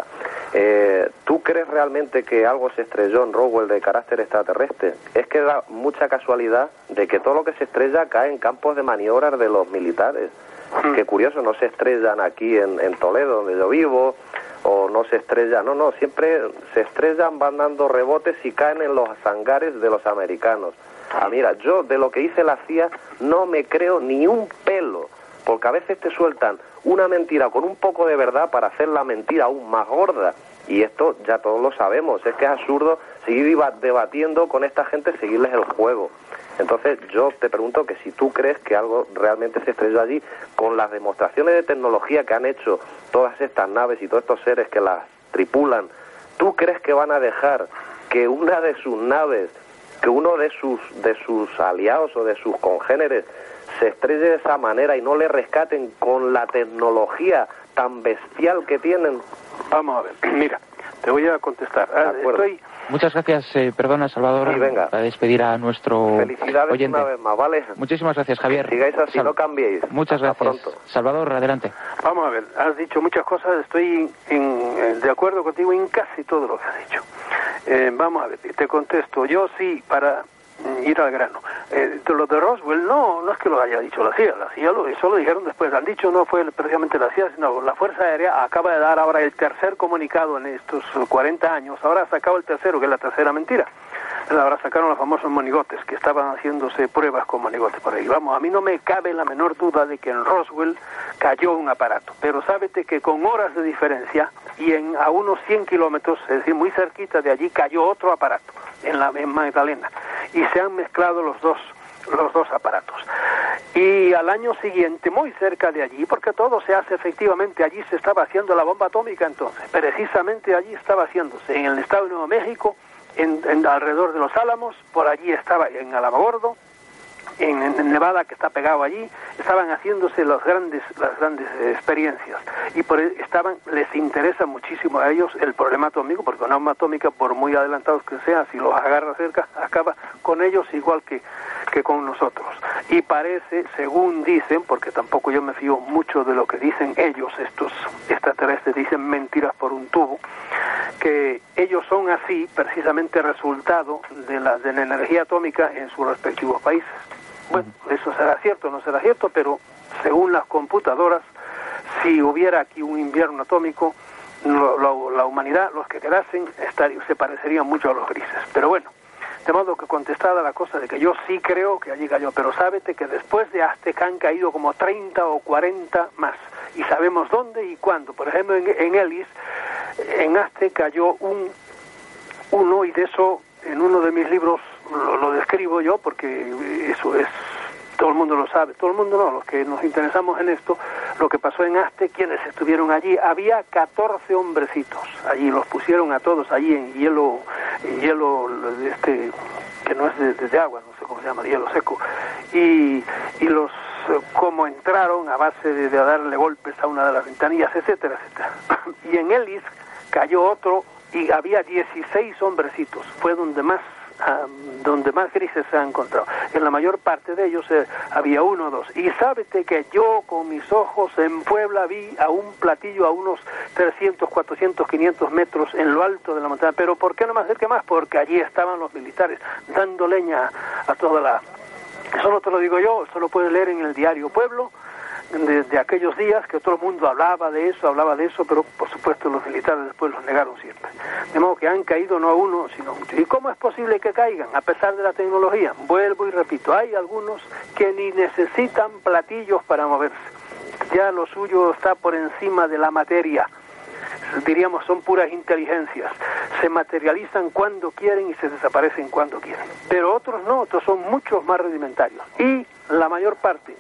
Eh, ¿Tú crees realmente que algo se estrelló en Roswell de carácter extraterrestre? Es que da mucha casualidad de que todo lo que se estrella cae en campos de maniobras de los militares. Mm. Qué curioso, no se estrellan aquí en, en Toledo, donde yo vivo, o no se estrellan, no, no, siempre se estrellan, van dando rebotes y caen en los hangares de los americanos. Ah, mira, yo de lo que dice la C I A no me creo ni un pelo, porque a veces te sueltan una mentira con un poco de verdad para hacer la mentira aún más gorda. Y esto ya todos lo sabemos, es que es absurdo seguir debatiendo con esta gente, seguirles el juego. Entonces yo te pregunto que si tú crees que algo realmente se estrelló allí, con las demostraciones de tecnología que han hecho todas estas naves y todos estos seres que las tripulan, ¿tú crees que van a dejar que una de sus naves, que uno de sus, de sus aliados o de sus congéneres se estrelle de esa manera y no le rescaten con la tecnología tan bestial que tienen? Vamos a ver, mira, te voy a contestar. Estoy... Muchas gracias, eh, perdona Salvador, sí, venga. para despedir a nuestro Felicidades oyente. Una vez más, ¿vale? Muchísimas gracias, Javier. Que sigáis así, Sal... no cambiéis. Muchas Hasta gracias. Pronto. Salvador, adelante. Vamos a ver, has dicho muchas cosas, estoy en, en, de acuerdo contigo en casi todo lo que has dicho. Eh, vamos a ver, te contesto. Yo sí, para ir al grano. Eh, lo de Roswell no no es que lo haya dicho la C I A, la C I A lo, eso lo dijeron después, han dicho no fue precisamente la C I A, sino la Fuerza Aérea acaba de dar ahora el tercer comunicado en estos cuarenta años, ahora ha sacado el tercero, que es la tercera mentira. Ahora sacaron los famosos monigotes, que estaban haciéndose pruebas con monigotes por ahí. Vamos, a mí no me cabe la menor duda de que en Roswell cayó un aparato, pero sábete que con horas de diferencia y en a unos cien kilómetros, es decir, muy cerquita de allí, cayó otro aparato en la en Magdalena, y se han mezclado los dos los dos aparatos. Y al año siguiente, muy cerca de allí, porque todo se hace efectivamente, allí se estaba haciendo la bomba atómica entonces, precisamente allí estaba haciéndose, en el estado de Nuevo México, en, en alrededor de Los Álamos, por allí estaba en Alamogordo, en, en Nevada, que está pegado allí, estaban haciéndose las grandes las grandes eh, experiencias, y por estaban les interesa muchísimo a ellos el problema atómico, porque una bomba atómica, por muy adelantados que sea, si los agarra cerca, acaba con ellos igual que, que con nosotros. Y parece, según dicen, porque tampoco yo me fío mucho de lo que dicen ellos, estos extraterrestres, dicen mentiras por un tubo, que ellos son así precisamente resultado de la, de la energía atómica en sus respectivos países. Bueno, eso será cierto o no será cierto, pero según las computadoras, si hubiera aquí un invierno atómico, lo, lo, la humanidad, los que quedasen, estaría, se parecerían mucho a los grises. Pero bueno, de modo que contestada la cosa de que yo sí creo que allí cayó, pero sábete que después de Azteca han caído como treinta o cuarenta más, y sabemos dónde y cuándo. Por ejemplo, en, en Ellis, en Azteca cayó un uno, y de eso en uno de mis libros lo, lo describo yo, porque eso es, todo el mundo lo sabe, todo el mundo no, los que nos interesamos en esto, lo que pasó en Azteca, quienes estuvieron allí, había catorce hombrecitos, allí los pusieron a todos allí en hielo, en hielo este, que no es de, de, de agua, no sé cómo se llama, hielo seco, y, y los, como entraron a base de, de darle golpes a una de las ventanillas, etcétera, etcétera. Y en Ellis cayó otro, y había dieciséis hombrecitos, fue donde más Um, donde más grises se han encontrado. En la mayor parte de ellos eh, había uno o dos. Y sábete que yo con mis ojos en Puebla vi a un platillo a unos trescientos, cuatrocientos, quinientos metros en lo alto de la montaña. ¿Pero por qué no me acerqué más? Porque allí estaban los militares dando leña a toda la... Eso no te lo digo yo, eso lo puedes leer en el diario Pueblo, de, de aquellos días, que todo el mundo hablaba de eso, hablaba de eso, pero por supuesto los militares después los negaron siempre. De modo que han caído no a uno, sino muchos. ¿Y cómo es posible que caigan, a pesar de la tecnología? Vuelvo y repito, hay algunos que ni necesitan platillos para moverse. Ya lo suyo está por encima de la materia. Diríamos, son puras inteligencias. Se materializan cuando quieren y se desaparecen cuando quieren. Pero otros no, otros son muchos más rudimentarios. Y la mayor parte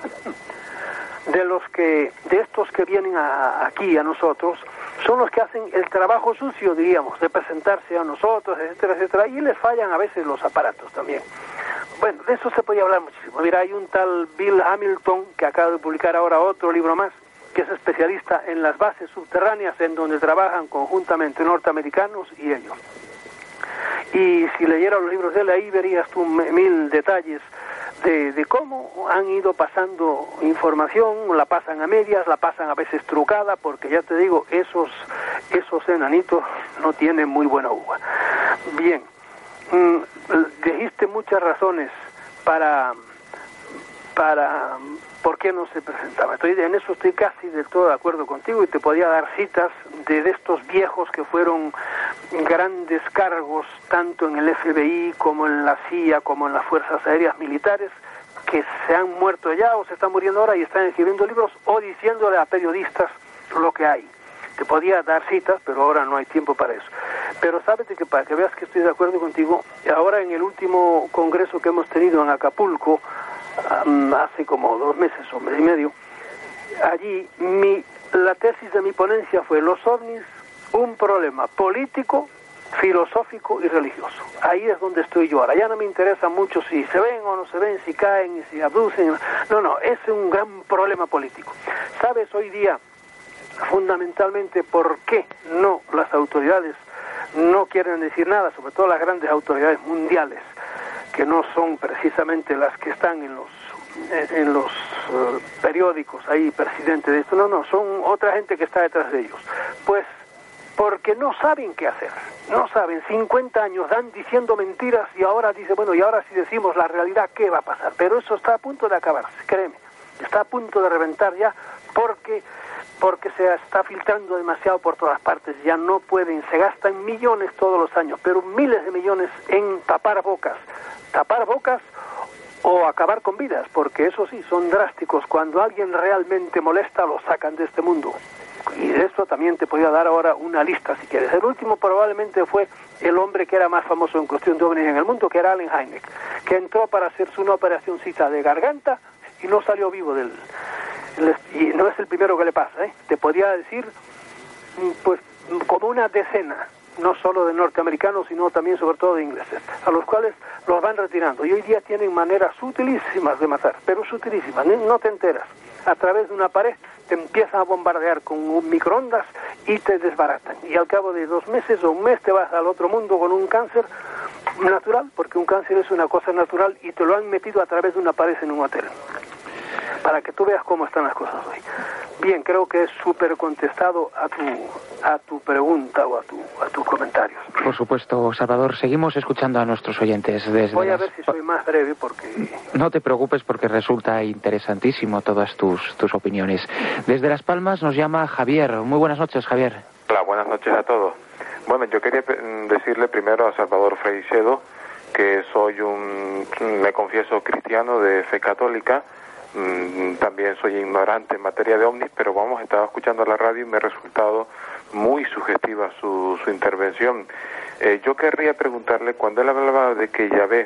de los que de estos que vienen a, aquí a nosotros son los que hacen el trabajo sucio, diríamos, de presentarse a nosotros, etcétera, etcétera, y les fallan a veces los aparatos también. Bueno, de eso se podía hablar muchísimo. Mira, hay un tal Bill Hamilton que acaba de publicar ahora otro libro más, que es especialista en las bases subterráneas en donde trabajan conjuntamente norteamericanos y ellos. Y si leyera los libros de él, ahí verías tú mil detalles de, de cómo han ido pasando información, la pasan a medias, la pasan a veces trucada, porque ya te digo, esos, esos enanitos no tienen muy buena uva. Bien, mm, dijiste muchas razones para... para por qué no se presentaba. Estoy, en eso estoy casi del todo de acuerdo contigo, y te podía dar citas de, de estos viejos que fueron grandes cargos tanto en el F B I como en la C I A como en las Fuerzas Aéreas Militares, que se han muerto ya o se están muriendo ahora y están escribiendo libros o diciéndole a periodistas lo que hay. Te podía dar citas, pero ahora no hay tiempo para eso. Pero sábete que para que veas que estoy de acuerdo contigo, ahora en el último congreso que hemos tenido en Acapulco, Um, hace como dos meses o mes y medio, allí mi, la tesis de mi ponencia fue: los ovnis, un problema político, filosófico y religioso. Ahí es donde estoy yo ahora. Ya no me interesa mucho si se ven o no se ven, si caen, si abducen. No, no, es un gran problema político. ¿Sabes hoy día fundamentalmente por qué no las autoridades no quieren decir nada, sobre todo las grandes autoridades mundiales, que no son precisamente las que están en los en los uh, periódicos ahí, presidente de esto? No, no, son otra gente que está detrás de ellos. Pues porque no saben qué hacer, no saben. cincuenta años dan diciendo mentiras y ahora dice, bueno, y ahora si decimos la realidad, ¿qué va a pasar? Pero eso está a punto de acabarse, créeme, está a punto de reventar ya, porque porque se está filtrando demasiado por todas partes. Ya no pueden, se gastan millones todos los años, pero miles de millones en tapar bocas, tapar bocas o acabar con vidas, porque eso sí, son drásticos. Cuando alguien realmente molesta, lo sacan de este mundo. Y de esto también te podría dar ahora una lista, si quieres. El último probablemente fue el hombre que era más famoso en cuestión de ovnis en el mundo, que era Allen Hynek, que entró para hacerse una operacióncita de garganta y no salió vivo del... Y no es el primero que le pasa, ¿eh? Te podría decir, pues, como una decena, no solo de norteamericanos, sino también sobre todo de ingleses, a los cuales los van retirando. Y hoy día tienen maneras sutilísimas de matar, pero sutilísimas, no te enteras. A través de una pared te empiezan a bombardear con un microondas y te desbaratan. Y al cabo de dos meses o un mes te vas al otro mundo con un cáncer natural, porque un cáncer es una cosa natural, y te lo han metido a través de una pared en un hotel. Para que tú veas cómo están las cosas hoy. Bien, creo que es súper contestado a tu a tu pregunta o a tu a tus comentarios. Por supuesto, Salvador. Seguimos escuchando a nuestros oyentes. Desde Voy a las... ver si soy más breve porque... No te preocupes, porque resulta interesantísimo todas tus, tus opiniones. Desde Las Palmas nos llama Javier. Muy buenas noches, Javier. Hola, buenas noches a todos. Bueno, yo quería decirle primero a Salvador Freixedo que soy un, me confieso, cristiano de fe católica. También soy ignorante en materia de ovnis, pero vamos, estaba escuchando la radio y me ha resultado muy sugestiva su, su intervención. Eh, yo querría preguntarle, cuando él hablaba de que Yahvé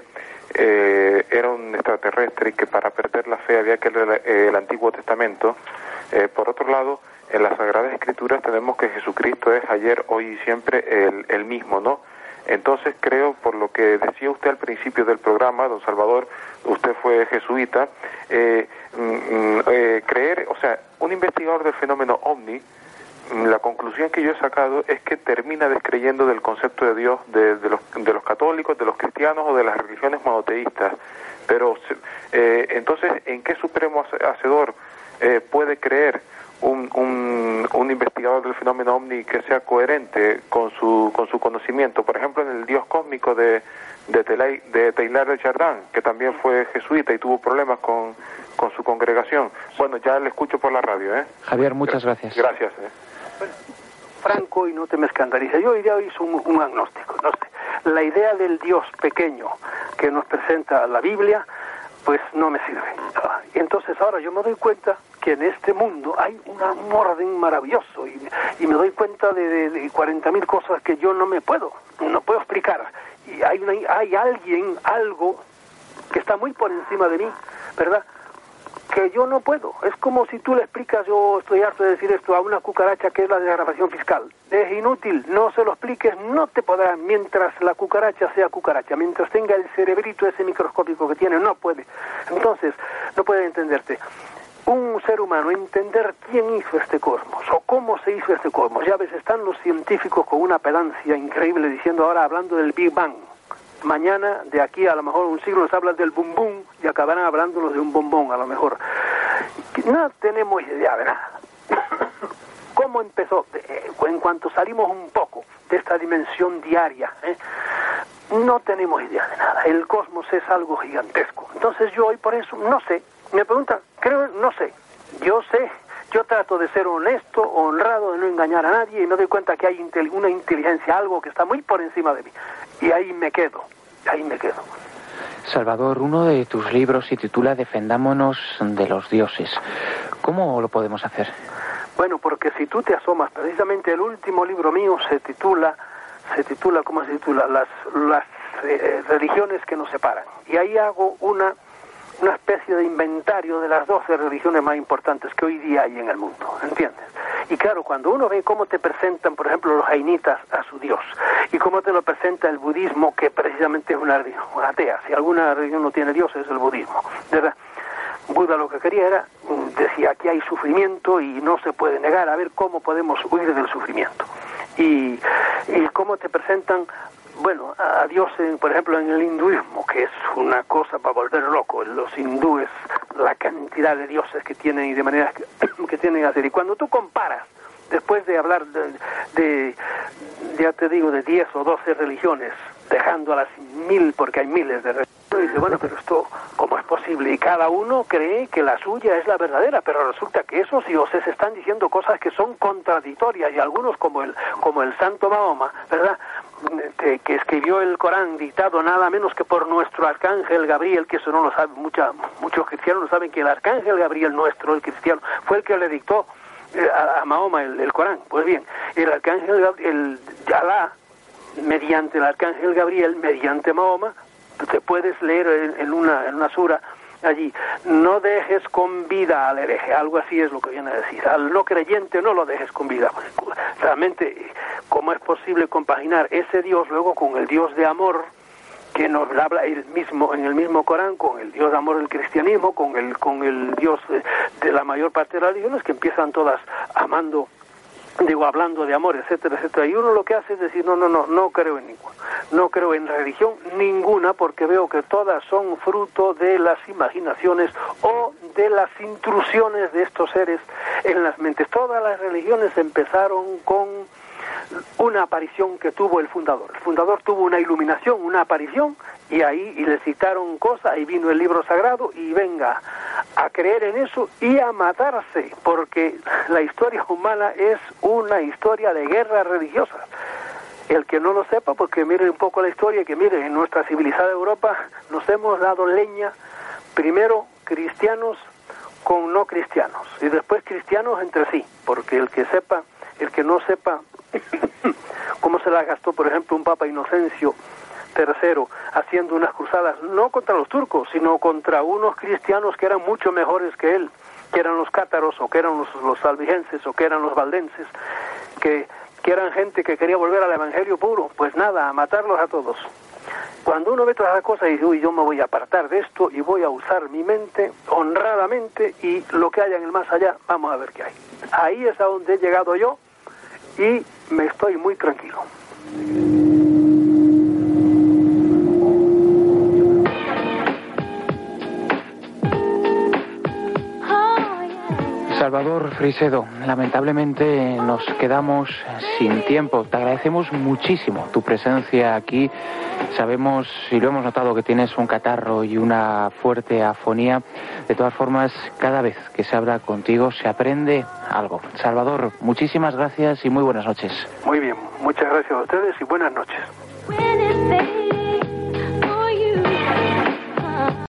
eh, era un extraterrestre y que para perder la fe había que leer el Antiguo Testamento, eh, por otro lado, en las Sagradas Escrituras tenemos que Jesucristo es ayer, hoy y siempre el, el mismo, ¿no? Entonces creo, por lo que decía usted al principio del programa, don Salvador, usted fue jesuita, eh, mm, eh, creer, o sea, un investigador del fenómeno ovni, la conclusión que yo he sacado es que termina descreyendo del concepto de Dios de, de, los, de los católicos, de los cristianos o de las religiones monoteístas. Pero eh, entonces, ¿en qué supremo hacedor eh, puede creer un, un, un investigador del fenómeno ovni que sea coherente con su con su conocimiento? Por ejemplo, en el Dios cósmico de de, Telay, de Teilhard de Chardin, que también fue jesuita y tuvo problemas con, con su congregación. Bueno, ya le escucho por la radio, ¿eh? Javier, muchas gracias. Gracias. ¿eh? Bueno, franco, y no te me escandalices, yo hoy día hice un, un agnóstico, no sé. La idea del Dios pequeño que nos presenta la Biblia, pues no me sirve. Y entonces ahora yo me doy cuenta que en este mundo hay una, un orden maravilloso, y, y me doy cuenta de, de, de cuarenta mil cosas que yo no me puedo, no puedo explicar. Y hay, una, hay alguien, algo que está muy por encima de mí, ¿verdad?, que yo no puedo. Es como si tú le explicas, yo estoy harto de decir esto, a una cucaracha que es la desgravación fiscal. Es inútil, no se lo expliques, no te podrá, mientras la cucaracha sea cucaracha, mientras tenga el cerebrito ese microscópico que tiene, no puede. Entonces, no puede entenderte. Un ser humano, entender quién hizo este cosmos o cómo se hizo este cosmos. Ya ves, están los científicos con una pedancia increíble diciendo ahora, hablando del Big Bang. mañana, de aquí a lo mejor un siglo, nos hablan del bum bum y acabarán hablándonos de un bombón, a lo mejor. No tenemos idea de nada. ¿Cómo empezó? En cuanto salimos un poco de esta dimensión diaria, ¿eh? no tenemos idea de nada. El cosmos es algo gigantesco. Entonces yo hoy por eso no sé. Me preguntan, creo, no sé. Yo sé. Yo trato de ser honesto, honrado, de no engañar a nadie, y me doy cuenta que hay intel- una inteligencia, algo que está muy por encima de mí. Y ahí me quedo, ahí me quedo. Salvador, uno de tus libros se titula Defendámonos de los dioses. ¿Cómo lo podemos hacer? Bueno, porque si tú te asomas, precisamente el último libro mío se titula, se titula, ¿cómo se titula? Las, las eh, religiones que nos separan. Y ahí hago una... una especie de inventario de las doce religiones más importantes que hoy día hay en el mundo, ¿entiendes? Y claro, cuando uno ve cómo te presentan, por ejemplo, los jainitas a su Dios, y cómo te lo presenta el budismo, que precisamente es una religión atea, si alguna religión no tiene Dios es el budismo, ¿verdad? Buda lo que quería era, decía, aquí hay sufrimiento y no se puede negar, a ver cómo podemos huir del sufrimiento. Y, y cómo te presentan, bueno, a Dios, en, por ejemplo, en el hinduismo, que es una cosa para volver loco. Los hindúes, la cantidad de dioses que tienen y de maneras que, que tienen que hacer. Y cuando tú comparas, después de hablar de, de, ya te digo, de diez o doce religiones, dejando a las mil, porque hay miles de religiones, uno dice, bueno, pero esto, ¿cómo es posible? Y cada uno cree que la suya es la verdadera, pero resulta que esos dioses están diciendo cosas que son contradictorias, y algunos, como el, como el santo Mahoma, ¿verdad?, que, que escribió el Corán, dictado nada menos que por nuestro arcángel Gabriel, que eso no lo saben, mucha, muchos cristianos no saben que el arcángel Gabriel nuestro, el cristiano, fue el que le dictó eh, a, a Mahoma el, el Corán. Pues bien, el arcángel Gabriel, el Alá, mediante el arcángel Gabriel, mediante Mahoma, te puedes leer en, en una en una sura allí, no dejes con vida al hereje, algo así es lo que viene a decir, al no creyente no lo dejes con vida. Realmente, ¿cómo es posible compaginar ese Dios luego con el Dios de amor que nos habla el mismo en el mismo Corán, con el Dios de amor del cristianismo, con el con el Dios de, de la mayor parte de las religiones, que empiezan todas amando, digo, hablando de amor, etcétera, etcétera, y uno lo que hace es decir, no, no, no, no creo en ninguna, no creo en religión ninguna, porque veo que todas son fruto de las imaginaciones o de las intrusiones de estos seres en las mentes. Todas las religiones empezaron con una aparición que tuvo el fundador. El fundador tuvo una iluminación, una aparición, y ahí y le citaron cosas, ahí vino el libro sagrado, y venga a creer en eso y a matarse, porque la historia humana es una historia de guerras religiosas. El que no lo sepa, pues que mire un poco la historia, que mire, en nuestra civilizada Europa nos hemos dado leña, primero cristianos con no cristianos, y después cristianos entre sí, porque el que sepa, el que no sepa cómo se la gastó, por ejemplo, un Papa Inocencio tercero haciendo unas cruzadas, no contra los turcos, sino contra unos cristianos que eran mucho mejores que él, que eran los cátaros, o que eran los, los albigenses, o que eran los valdenses, que, que eran gente que quería volver al evangelio puro. Pues nada, a matarlos a todos. Cuando uno ve todas esas cosas y dice, uy, yo me voy a apartar de esto y voy a usar mi mente honradamente, y lo que haya en el más allá, vamos a ver qué hay. Ahí es a donde he llegado yo, y me estoy muy tranquilo. Salvador Freixedo, lamentablemente nos quedamos sin tiempo. Te agradecemos muchísimo tu presencia aquí. Sabemos y lo hemos notado que tienes un catarro y una fuerte afonía. De todas formas, cada vez que se habla contigo se aprende algo. Salvador, muchísimas gracias y muy buenas noches. Muy bien, muchas gracias a ustedes y buenas noches.